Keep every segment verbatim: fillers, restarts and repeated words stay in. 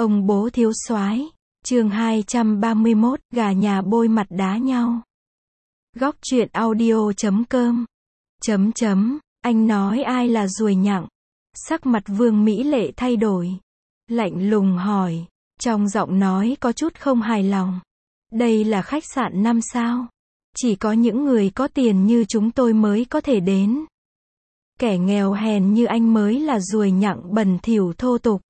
Ông bố thiếu soái, chương hai trăm ba mươi mốt, gà nhà bôi mặt đá nhau. Góc truyện audio chấm com. Chấm chấm, anh nói ai là ruồi nhặng? Sắc mặt Vương Mỹ Lệ thay đổi. Lạnh lùng hỏi, trong giọng nói có chút không hài lòng. Đây là khách sạn năm sao? Chỉ có những người có tiền như chúng tôi mới có thể đến. Kẻ nghèo hèn như anh mới là ruồi nhặng bẩn thỉu thô tục.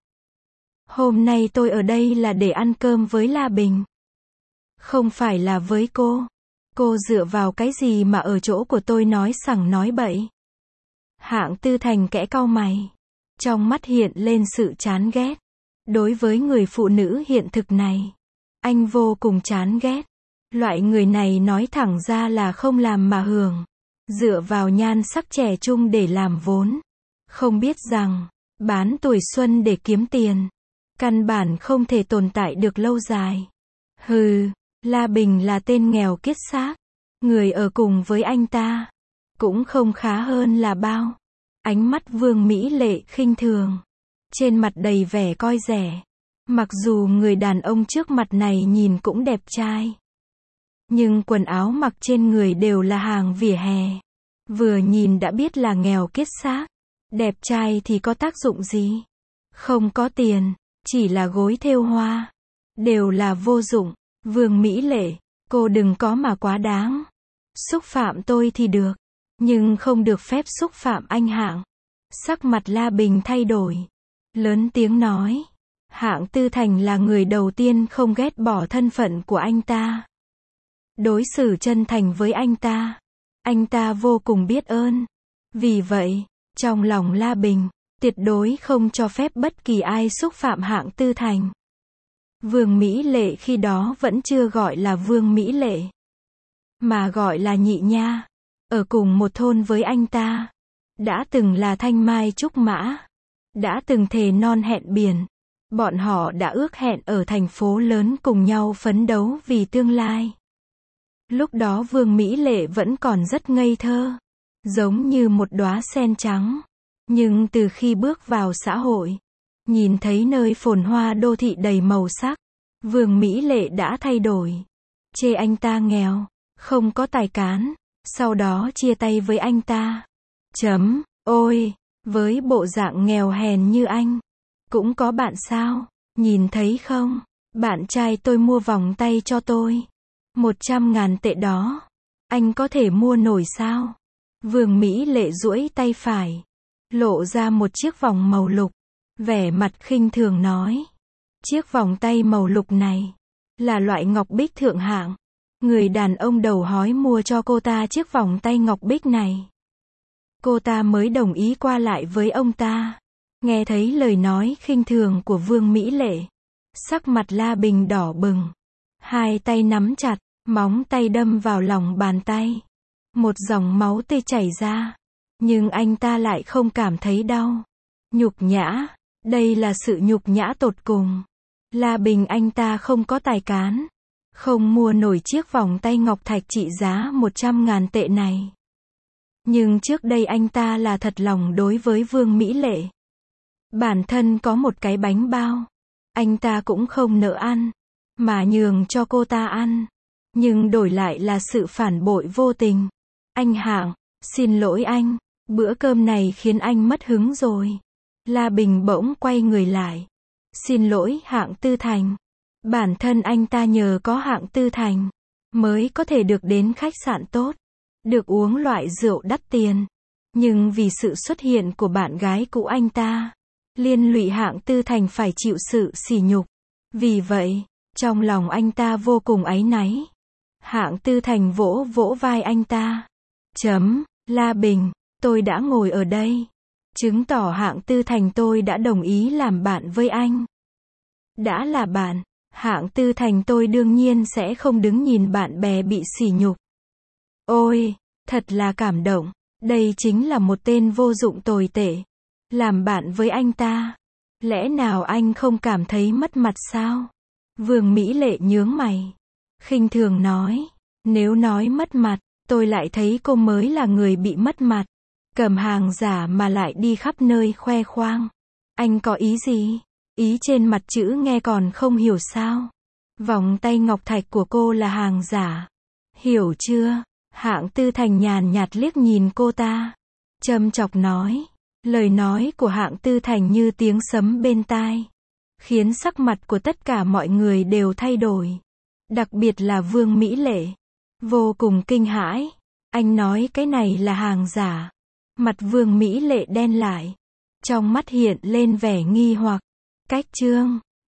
Hôm nay tôi ở đây là để ăn cơm với La Bình. Không phải là với cô. Cô dựa vào cái gì mà ở chỗ của tôi nói sằng nói bậy? Hạng Tư Thành kẽ cau mày. Trong mắt hiện lên sự chán ghét. Đối với người phụ nữ hiện thực này, anh vô cùng chán ghét. Loại người này nói thẳng ra là không làm mà hưởng. Dựa vào nhan sắc trẻ trung để làm vốn. Không biết rằng, bán tuổi xuân để kiếm tiền. Căn bản không thể tồn tại được lâu dài. Hừ, La Bình là tên nghèo kiết xác. Người ở cùng với anh ta cũng không khá hơn là bao. Ánh mắt Vương Mỹ Lệ khinh thường. Trên mặt đầy vẻ coi rẻ. Mặc dù người đàn ông trước mặt này nhìn cũng đẹp trai, nhưng quần áo mặc trên người đều là hàng vỉa hè. Vừa nhìn đã biết là nghèo kiết xác. Đẹp trai thì có tác dụng gì? Không có tiền, chỉ là gối thêu hoa. Đều là vô dụng. Vương Mỹ Lệ, cô đừng có mà quá đáng. Xúc phạm tôi thì được, nhưng không được phép xúc phạm anh Hạng. Sắc mặt La Bình thay đổi. Lớn tiếng nói. Hạng Tư Thành là người đầu tiên không ghét bỏ thân phận của anh ta. Đối xử chân thành với anh ta. Anh ta vô cùng biết ơn. Vì vậy, trong lòng La Bình, tuyệt đối không cho phép bất kỳ ai xúc phạm Hạng Tư Thành. Vương Mỹ Lệ khi đó vẫn chưa gọi là Vương Mỹ Lệ, mà gọi là Nhị Nha. Ở cùng một thôn với anh ta. Đã từng là thanh mai trúc mã. Đã từng thề non hẹn biển. Bọn họ đã ước hẹn ở thành phố lớn cùng nhau phấn đấu vì tương lai. Lúc đó Vương Mỹ Lệ vẫn còn rất ngây thơ. Giống như một đóa sen trắng. Nhưng từ khi bước vào xã hội, nhìn thấy nơi phồn hoa đô thị đầy màu sắc, Vương Mỹ Lệ đã thay đổi. Chê anh ta nghèo, không có tài cán, sau đó chia tay với anh ta. Chấm, ôi, với bộ dạng nghèo hèn như anh, cũng có bạn sao? Nhìn thấy không? Bạn trai tôi mua vòng tay cho tôi. Một trăm ngàn tệ đó. Anh có thể mua nổi sao? Vương Mỹ Lệ duỗi tay phải, lộ ra một chiếc vòng màu lục. Vẻ mặt khinh thường nói. Chiếc vòng tay màu lục này là loại ngọc bích thượng hạng. Người đàn ông đầu hói mua cho cô ta chiếc vòng tay ngọc bích này. Cô ta mới đồng ý qua lại với ông ta. Nghe thấy lời nói khinh thường của Vương Mỹ Lệ, sắc mặt La Bình đỏ bừng. Hai tay nắm chặt, móng tay đâm vào lòng bàn tay. Một dòng máu tươi chảy ra. Nhưng anh ta lại không cảm thấy đau. Nhục nhã. Đây là sự nhục nhã tột cùng. La Bình anh ta không có tài cán. Không mua nổi chiếc vòng tay ngọc thạch trị giá một trăm ngàn tệ này. Nhưng trước đây anh ta là thật lòng đối với Vương Mỹ Lệ. Bản thân có một cái bánh bao, anh ta cũng không nỡ ăn, mà nhường cho cô ta ăn. Nhưng đổi lại là sự phản bội vô tình. Anh Hạng, xin lỗi anh, bữa cơm này khiến anh mất hứng rồi. La Bình bỗng quay người lại. Xin lỗi Hạng Tư Thành. Bản thân anh ta nhờ có Hạng Tư Thành mới có thể được đến khách sạn tốt, được uống loại rượu đắt tiền. Nhưng vì sự xuất hiện của bạn gái cũ anh ta, liên lụy Hạng Tư Thành phải chịu sự sỉ nhục. Vì vậy, trong lòng anh ta vô cùng áy náy. Hạng Tư Thành vỗ vỗ vai anh ta. Chấm, La Bình, tôi đã ngồi ở đây, chứng tỏ Hạng Tư Thành tôi đã đồng ý làm bạn với anh. Đã là bạn, Hạng Tư Thành tôi đương nhiên sẽ không đứng nhìn bạn bè bị sỉ nhục. Ôi, thật là cảm động. Đây chính là một tên vô dụng tồi tệ. Làm bạn với anh ta, lẽ nào anh không cảm thấy mất mặt sao? Vương Mỹ Lệ nhướng mày, khinh thường nói. Nếu nói mất mặt, tôi lại thấy cô mới là người bị mất mặt. Cầm hàng giả mà lại đi khắp nơi khoe khoang. Anh có ý gì? Ý trên mặt chữ nghe còn không hiểu sao? Vòng tay ngọc thạch của cô là hàng giả. Hiểu chưa? Hạng Tư Thành nhàn nhạt liếc nhìn cô ta. Châm chọc nói. Lời nói của Hạng Tư Thành như tiếng sấm bên tai. Khiến sắc mặt của tất cả mọi người đều thay đổi. Đặc biệt là Vương Mỹ Lệ. Vô cùng kinh hãi. Anh nói cái này là hàng giả. Mặt Vương Mỹ Lệ đen lại. Trong mắt hiện lên vẻ nghi hoặc. Cách chương